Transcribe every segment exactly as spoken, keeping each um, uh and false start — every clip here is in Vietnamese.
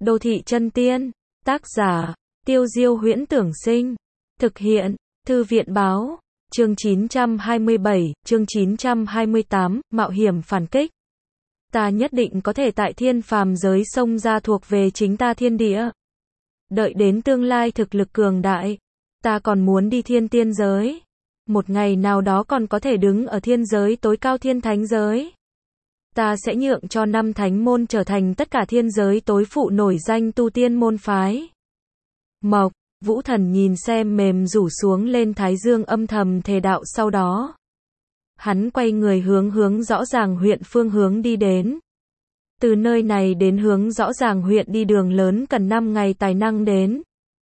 Đô thị chân tiên. Tác giả, Tiêu Diêu Huyễn Tưởng Sinh. Thực hiện, Thư viện Báo. Chương chín trăm hai mươi bảy, chương chín trăm hai mươi tám, mạo hiểm phản kích. Ta nhất định có thể tại thiên phàm giới xông ra thuộc về chính ta thiên địa. Đợi đến tương lai thực lực cường đại, ta còn muốn đi thiên tiên giới. Một ngày nào đó còn có thể đứng ở thiên giới tối cao thiên thánh giới. Ta sẽ nhượng cho năm thánh môn trở thành tất cả thiên giới tối phụ nổi danh tu tiên môn phái. Mộc, Vũ Thần nhìn xem mềm rủ xuống lên thái dương âm thầm thề đạo sau đó. Hắn quay người hướng hướng rõ ràng huyện phương hướng đi đến. Từ nơi này đến hướng rõ ràng huyện đi đường lớn cần năm ngày tài năng đến.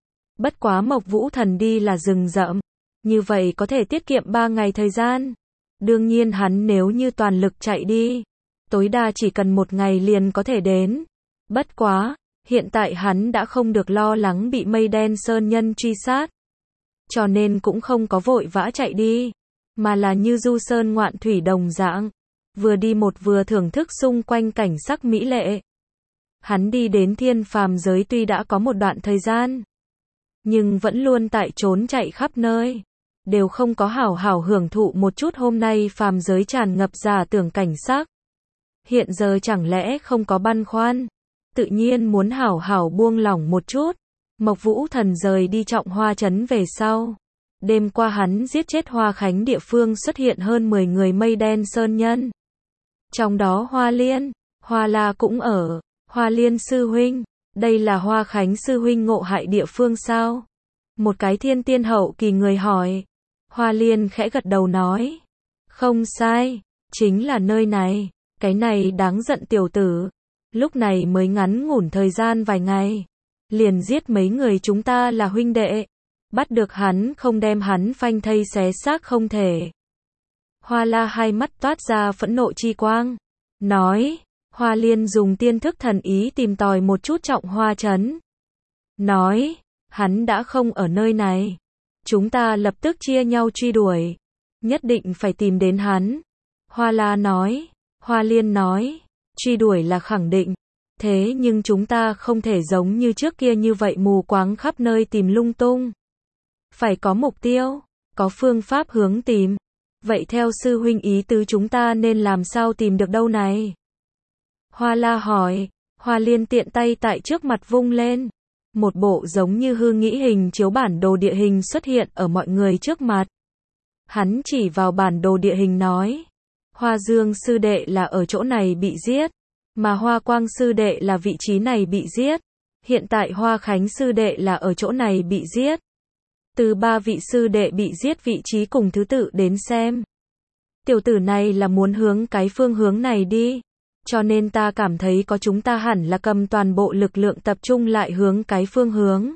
Bất quá Mộc Vũ Thần đi là rừng rậm. Như vậy có thể tiết kiệm ba ngày thời gian. Đương nhiên hắn nếu như toàn lực chạy đi, tối đa chỉ cần một ngày liền có thể đến. Bất quá, hiện tại hắn đã không được lo lắng bị mây đen sơn nhân truy sát. Cho nên cũng không có vội vã chạy đi, mà là như du sơn ngoạn thủy đồng dạng. Vừa đi một vừa thưởng thức xung quanh cảnh sắc mỹ lệ. Hắn đi đến thiên phàm giới tuy đã có một đoạn thời gian, nhưng vẫn luôn tại trốn chạy khắp nơi. Đều không có hảo hảo hưởng thụ một chút hôm nay phàm giới tràn ngập giả tưởng cảnh sắc. Hiện giờ chẳng lẽ không có băn khoăn, tự nhiên muốn hảo hảo buông lỏng một chút. Mộc Vũ Thần rời đi Trọng Hoa trấn về sau. Đêm qua hắn giết chết Hoa Khánh địa phương xuất hiện hơn mười người mây đen sơn nhân. Trong đó Hoa Liên, Hoa La cũng ở. Hoa Liên sư huynh, đây là Hoa Khánh sư huynh ngộ hại địa phương sao? Một cái thiên tiên hậu kỳ người hỏi. Hoa Liên khẽ gật đầu nói. Không sai, chính là nơi này. Cái này đáng giận tiểu tử. Lúc này mới ngắn ngủn thời gian vài ngày. Liền giết mấy người chúng ta là huynh đệ. Bắt được hắn không đem hắn phanh thây xé xác không thể. Hoa La hai mắt toát ra phẫn nộ chi quang. Nói, Hoa Liên dùng tiên thức thần ý tìm tòi một chút Trọng Hoa trấn. Nói, hắn đã không ở nơi này. Chúng ta lập tức chia nhau truy đuổi. Nhất định phải tìm đến hắn. Hoa La nói. Hoa Liên nói, truy đuổi là khẳng định. Thế nhưng chúng ta không thể giống như trước kia như vậy mù quáng khắp nơi tìm lung tung. Phải có mục tiêu, có phương pháp hướng tìm. Vậy theo sư huynh ý tứ chúng ta nên làm sao tìm được đâu này? Hoa La hỏi. Hoa Liên tiện tay tại trước mặt vung lên. Một bộ giống như hư nghĩ hình chiếu bản đồ địa hình xuất hiện ở mọi người trước mặt. Hắn chỉ vào bản đồ địa hình nói. Hoa Dương sư đệ là ở chỗ này bị giết, mà Hoa Quang sư đệ là vị trí này bị giết. Hiện tại Hoa Khánh sư đệ là ở chỗ này bị giết. Từ ba vị sư đệ bị giết vị trí cùng thứ tự đến xem. Tiểu tử này là muốn hướng cái phương hướng này đi. Cho nên ta cảm thấy có chúng ta hẳn là cầm toàn bộ lực lượng tập trung lại hướng cái phương hướng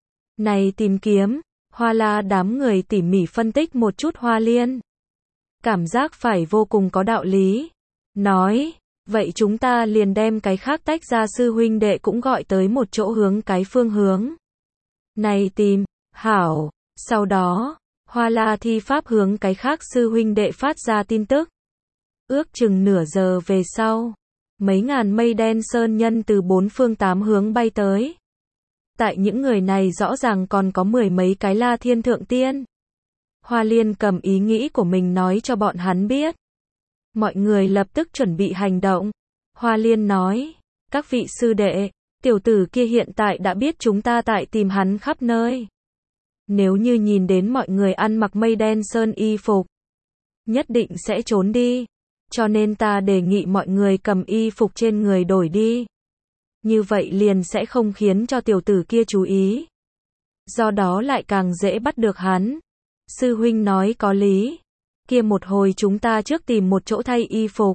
này tìm kiếm. Hoa La đám người tỉ mỉ phân tích một chút Hoa Liên. Cảm giác phải vô cùng có đạo lý. Nói, vậy chúng ta liền đem cái khác tách ra sư huynh đệ cũng gọi tới một chỗ hướng cái phương hướng này tìm. Hảo, sau đó, Hoa La thi pháp hướng cái khác sư huynh đệ phát ra tin tức. Ước chừng nửa giờ về sau, mấy ngàn mây đen sơn nhân từ bốn phương tám hướng bay tới. Tại những người này rõ ràng còn có mười mấy cái La Thiên Thượng Tiên. Hoa Liên cầm ý nghĩ của mình nói cho bọn hắn biết. Mọi người lập tức chuẩn bị hành động. Hoa Liên nói, các vị sư đệ, tiểu tử kia hiện tại đã biết chúng ta tại tìm hắn khắp nơi. Nếu như nhìn đến mọi người ăn mặc mây đen sơn y phục, nhất định sẽ trốn đi. Cho nên ta đề nghị mọi người cầm y phục trên người đổi đi. Như vậy liền sẽ không khiến cho tiểu tử kia chú ý. Do đó lại càng dễ bắt được hắn. Sư huynh nói có lý. Kia một hồi chúng ta trước tìm một chỗ thay y phục.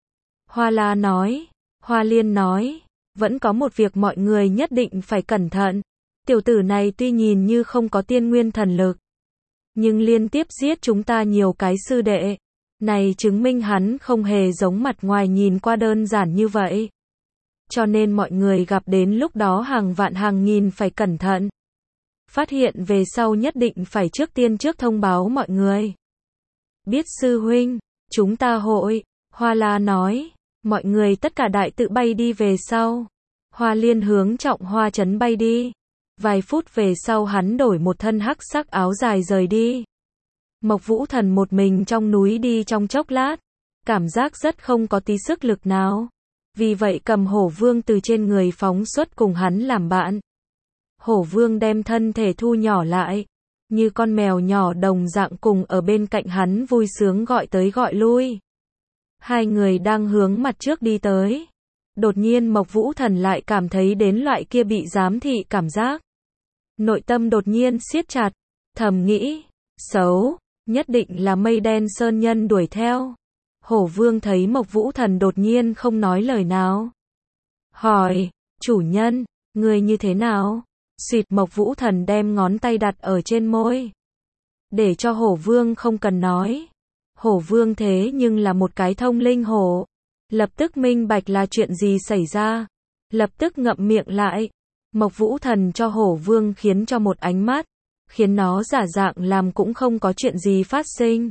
Hoa La nói. Hoa Liên nói. Vẫn có một việc mọi người nhất định phải cẩn thận. Tiểu tử này tuy nhìn như không có tiên nguyên thần lực, nhưng liên tiếp giết chúng ta nhiều cái sư đệ. Này chứng minh hắn không hề giống mặt ngoài nhìn qua đơn giản như vậy. Cho nên mọi người gặp đến lúc đó hàng vạn hàng nghìn phải cẩn thận. Phát hiện về sau nhất định phải trước tiên trước thông báo mọi người. Biết sư huynh, chúng ta hội. Hoa La nói. Mọi người tất cả đại tự bay đi về sau. Hoa Liên hướng Trọng Hoa trấn bay đi. Vài phút về sau hắn đổi một thân hắc sắc áo dài rời đi. Mộc Vũ Thần một mình trong núi đi trong chốc lát, cảm giác rất không có tí sức lực nào. Vì vậy cầm Hổ Vương từ trên người phóng xuất cùng hắn làm bạn. Hổ Vương đem thân thể thu nhỏ lại, như con mèo nhỏ đồng dạng cùng ở bên cạnh hắn vui sướng gọi tới gọi lui. Hai người đang hướng mặt trước đi tới. Đột nhiên Mộc Vũ Thần lại cảm thấy đến loại kia bị giám thị cảm giác. Nội tâm đột nhiên siết chặt, thầm nghĩ, xấu, nhất định là mây đen sơn nhân đuổi theo. Hổ Vương thấy Mộc Vũ Thần đột nhiên không nói lời nào. Hỏi, chủ nhân, người như thế nào? Xịt, Mộc Vũ Thần đem ngón tay đặt ở trên môi. Để cho Hổ Vương không cần nói. Hổ Vương thế nhưng là một cái thông linh hổ. Lập tức minh bạch là chuyện gì xảy ra. Lập tức ngậm miệng lại. Mộc Vũ Thần cho Hổ Vương khiến cho một ánh mắt. Khiến nó giả dạng làm cũng không có chuyện gì phát sinh.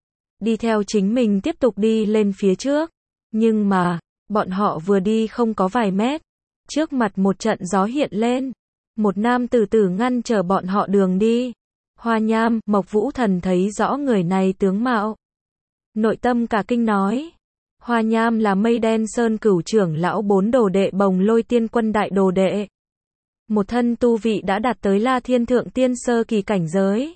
Đi theo chính mình tiếp tục đi lên phía trước. Nhưng mà, bọn họ vừa đi không có vài mét. Trước mặt một trận gió hiện lên. Một nam tử tử ngăn trở bọn họ đường đi. Hoa Nham, Mộc Vũ Thần thấy rõ người này tướng mạo. Nội tâm cả kinh nói. Hoa Nham là Mây Đen Sơn cửu trưởng lão bốn đồ đệ Bồng Lôi Tiên Quân đại đồ đệ. Một thân tu vị đã đạt tới La Thiên Thượng Tiên sơ kỳ cảnh giới.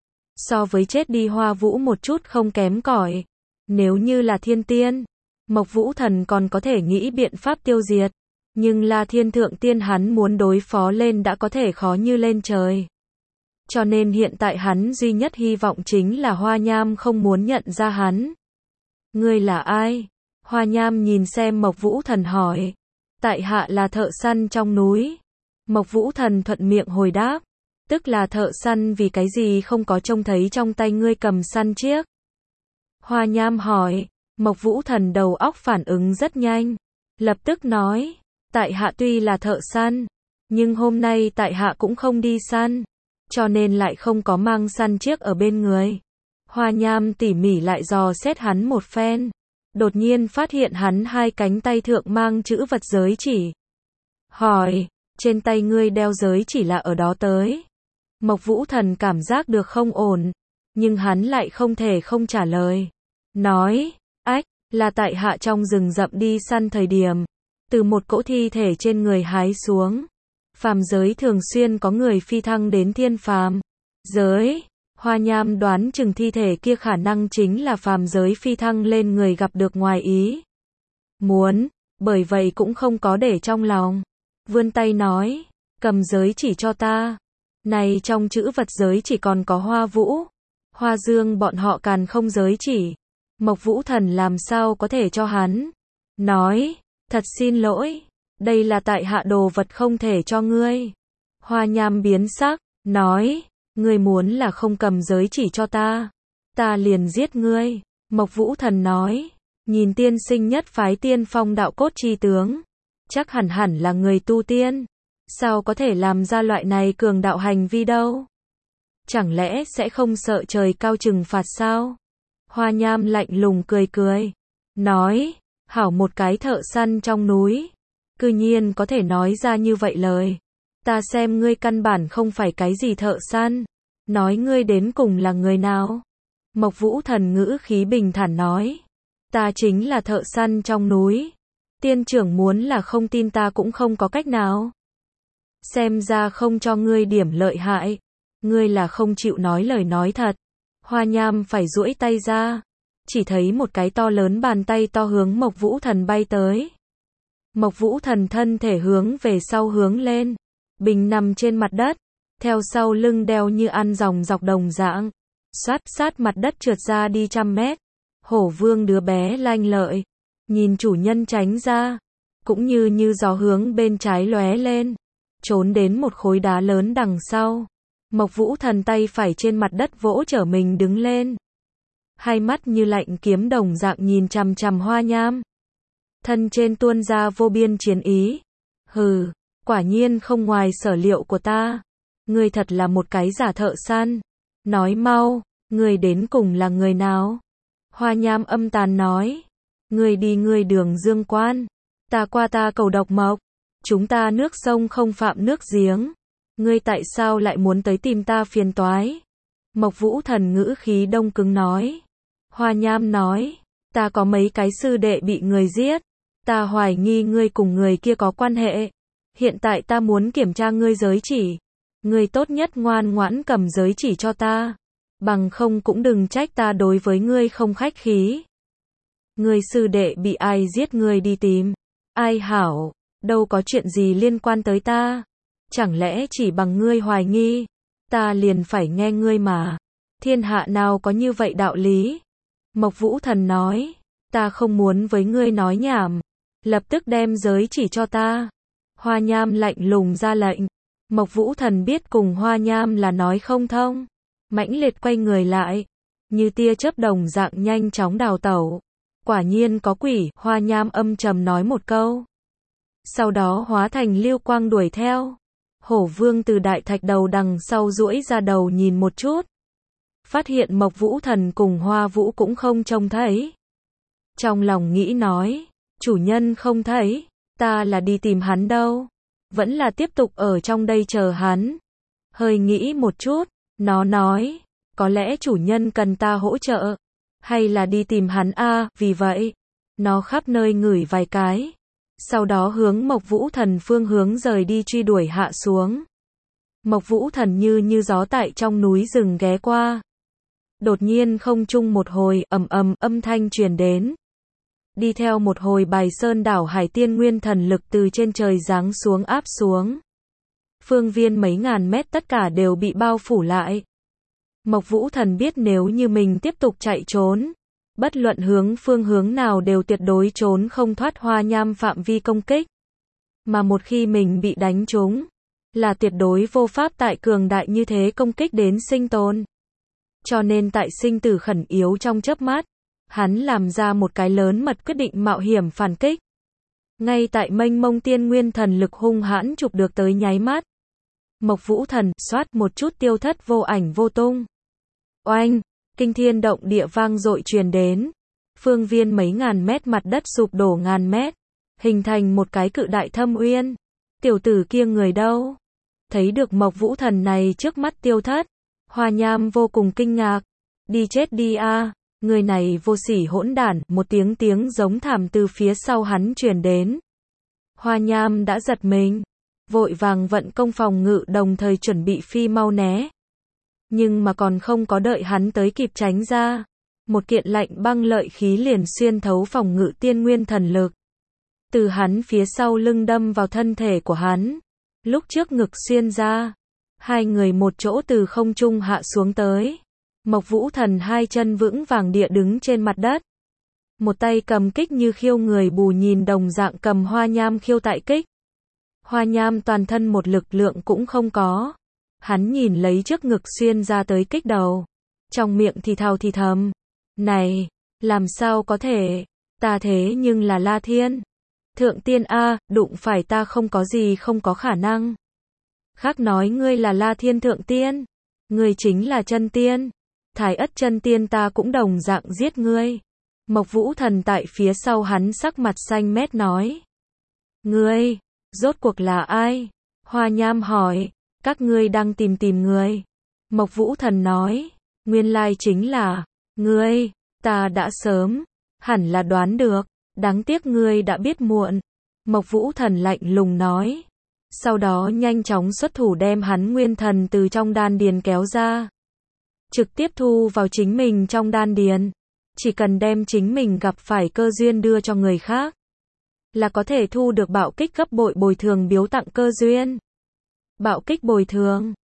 So với chết đi Hoa Vũ một chút không kém cỏi. Nếu như là thiên tiên, Mộc Vũ Thần còn có thể nghĩ biện pháp tiêu diệt. Nhưng La Thiên Thượng Tiên hắn muốn đối phó lên đã có thể khó như lên trời. Cho nên hiện tại hắn duy nhất hy vọng chính là Hoa Nham không muốn nhận ra hắn. Ngươi là ai? Hoa Nham nhìn xem Mộc Vũ Thần hỏi. Tại hạ là thợ săn trong núi. Mộc Vũ Thần thuận miệng hồi đáp. Tức là thợ săn, vì cái gì không có trông thấy trong tay ngươi cầm săn chiếc? Hoa Nham hỏi. Mộc Vũ Thần đầu óc phản ứng rất nhanh. Lập tức nói. Tại hạ tuy là thợ săn, nhưng hôm nay tại hạ cũng không đi săn, cho nên lại không có mang săn chiếc ở bên người. Hoa Nham tỉ mỉ lại dò xét hắn một phen. Đột nhiên phát hiện hắn hai cánh tay thượng mang chữ vật giới chỉ. Hỏi, trên tay ngươi đeo giới chỉ là ở đó tới? Mộc Vũ Thần cảm giác được không ổn, nhưng hắn lại không thể không trả lời. Nói, ách, là tại hạ trong rừng rậm đi săn thời điểm, từ một cỗ thi thể trên người hái xuống. Phàm giới thường xuyên có người phi thăng đến thiên phàm giới. Hoa Nham đoán chừng thi thể kia khả năng chính là phàm giới phi thăng lên người gặp được ngoài ý muốn, bởi vậy cũng không có để trong lòng. Vươn tay nói, cầm giới chỉ cho ta. Này trong chữ vật giới chỉ còn có Hoa Vũ, Hoa Dương bọn họ càn không giới chỉ. Mộc Vũ Thần làm sao có thể cho hắn? Nói, thật xin lỗi, đây là tại hạ đồ vật không thể cho ngươi. Hoa Nham biến sắc, nói, ngươi muốn là không cầm giới chỉ cho ta, ta liền giết ngươi. Mộc Vũ Thần nói, nhìn tiên sinh nhất phái tiên phong đạo cốt chi tướng, chắc hẳn hẳn là người tu tiên, sao có thể làm ra loại này cường đạo hành vi đâu? Chẳng lẽ sẽ không sợ trời cao trừng phạt sao? Hoa Nham lạnh lùng cười cười, nói, hảo một cái thợ săn trong núi, cư nhiên có thể nói ra như vậy lời. Ta xem ngươi căn bản không phải cái gì thợ săn, nói ngươi đến cùng là người nào? Mộc Vũ Thần ngữ khí bình thản nói, ta chính là thợ săn trong núi. Tiên trưởng muốn là không tin ta cũng không có cách nào. Xem ra không cho ngươi điểm lợi hại, ngươi là không chịu nói lời nói thật. Hoa Nham phải duỗi tay ra, chỉ thấy một cái to lớn bàn tay to hướng Mộc Vũ Thần bay tới. Mộc Vũ Thần thân thể hướng về sau hướng lên, bình nằm trên mặt đất, theo sau lưng đeo như ăn dòng dọc đồng dạng, sát sát mặt đất trượt ra đi trăm mét. Hổ Vương đứa bé lanh lợi, nhìn chủ nhân tránh ra, cũng như như gió hướng bên trái lóe lên, trốn đến một khối đá lớn đằng sau. Mộc Vũ Thần tay phải trên mặt đất vỗ trở mình đứng lên, hai mắt như lạnh kiếm đồng dạng nhìn chằm chằm Hoa Nham. Thân trên tuôn ra vô biên chiến ý. Hừ, quả nhiên không ngoài sở liệu của ta. Ngươi thật là một cái giả thợ săn. Nói mau, ngươi đến cùng là người nào? Hoa Nham âm tàn nói. Ngươi đi ngươi Đường Dương Quan, ta qua ta cầu độc mộc. chúng ta nước sông không phạm nước giếng. Ngươi tại sao lại muốn tới tìm ta phiền toái? Mộc Vũ Thần ngữ khí đông cứng nói. Hoa Nham nói, ta có mấy cái sư đệ bị người giết. Ta hoài nghi ngươi cùng người kia có quan hệ. Hiện tại ta muốn kiểm tra ngươi giới chỉ. Ngươi tốt nhất ngoan ngoãn cầm giới chỉ cho ta. Bằng không cũng đừng trách ta đối với ngươi không khách khí. Ngươi sư đệ bị ai giết ngươi đi tìm. Ai hảo, đâu có chuyện gì liên quan tới ta. Chẳng lẽ chỉ bằng ngươi hoài nghi, ta liền phải nghe ngươi mà. Thiên hạ nào có như vậy đạo lý. Mộc Vũ Thần nói, ta không muốn với ngươi nói nhảm. Lập tức đem giới chỉ cho ta. Hoa Nham lạnh lùng ra lệnh. Mộc Vũ Thần biết cùng Hoa Nham là nói không thông. Mãnh liệt quay người lại. Như tia chớp đồng dạng nhanh chóng đào tẩu. Quả nhiên có quỷ, Hoa Nham âm trầm nói một câu. Sau đó hóa thành lưu quang đuổi theo. Hổ Vương từ đại thạch đầu đằng sau duỗi ra đầu nhìn một chút. Phát hiện Mộc Vũ Thần cùng Hoa Vũ cũng không trông thấy. Trong lòng nghĩ nói, chủ nhân không thấy, ta là đi tìm hắn đâu. Vẫn là tiếp tục ở trong đây chờ hắn. Hơi nghĩ một chút, nó nói, có lẽ chủ nhân cần ta hỗ trợ. Hay là đi tìm hắn a à, vì vậy, nó khắp nơi ngửi vài cái. Sau đó hướng Mộc Vũ Thần phương hướng rời đi truy đuổi hạ xuống. Mộc Vũ Thần như như gió tại trong núi rừng ghé qua. Đột nhiên không trung một hồi ầm ầm âm thanh truyền đến. Đi theo một hồi bài sơn đảo hải tiên nguyên thần lực từ trên trời giáng xuống áp xuống. Phương viên mấy ngàn mét tất cả đều bị bao phủ lại. Mộc Vũ Thần biết nếu như mình tiếp tục chạy trốn, bất luận hướng phương hướng nào đều tuyệt đối trốn không thoát Hoa Nham phạm vi công kích. Mà một khi mình bị đánh trúng, là tuyệt đối vô pháp tại cường đại như thế công kích đến sinh tồn. Cho nên tại sinh tử khẩn yếu trong chớp mắt, hắn làm ra một cái lớn mật quyết định mạo hiểm phản kích. Ngay tại mênh mông tiên nguyên thần lực hung hãn chụp được tới nháy mắt. Mộc Vũ Thần xoát một chút tiêu thất vô ảnh vô tung. Oanh! Kinh thiên động địa vang dội truyền đến. Phương viên mấy ngàn mét mặt đất sụp đổ ngàn mét. Hình thành một cái cự đại thâm uyên. Tiểu tử kia người đâu? Thấy được Mộc Vũ Thần này trước mắt tiêu thất. Hoa Nham vô cùng kinh ngạc. Đi chết đi a, người này vô sỉ hỗn đản. Một tiếng tiếng giống thảm từ phía sau hắn truyền đến. Hoa Nham đã giật mình. Vội vàng vận công phòng ngự đồng thời chuẩn bị phi mau né. Nhưng mà còn không có đợi hắn tới kịp tránh ra. Một kiện lạnh băng lợi khí liền xuyên thấu phòng ngự tiên nguyên thần lực. Từ hắn phía sau lưng đâm vào thân thể của hắn. Lúc trước ngực xuyên ra. Hai người một chỗ từ không trung hạ xuống tới. Mộc Vũ Thần hai chân vững vàng địa đứng trên mặt đất. Một tay cầm kích như khiêu người bù nhìn đồng dạng cầm Hoa Nham khiêu tại kích. Hoa Nham toàn thân một lực lượng cũng không có. Hắn nhìn lấy trước ngực xuyên ra tới kích đầu. Trong miệng thì thào thì thầm. Này, làm sao có thể, ta thế nhưng là La Thiên. Thượng tiên a, đụng phải ta không có gì không có khả năng. Khác nói ngươi là La Thiên thượng tiên. Ngươi chính là chân tiên. Thái ất chân tiên ta cũng đồng dạng giết ngươi. Mộc Vũ Thần tại phía sau hắn sắc mặt xanh mét nói. Ngươi, rốt cuộc là ai? Hoa Nham hỏi. Các ngươi đang tìm tìm người. Mộc Vũ Thần nói. Nguyên lai chính là ngươi, ta đã sớm, hẳn là đoán được. Đáng tiếc ngươi đã biết muộn. Mộc Vũ Thần lạnh lùng nói. Sau đó nhanh chóng xuất thủ đem hắn nguyên thần từ trong đan điền kéo ra. Trực tiếp thu vào chính mình trong đan điền. Chỉ cần đem chính mình gặp phải cơ duyên đưa cho người khác. Là có thể thu được bạo kích gấp bội bồi thường biếu tặng cơ duyên. Bạo kích bồi thường.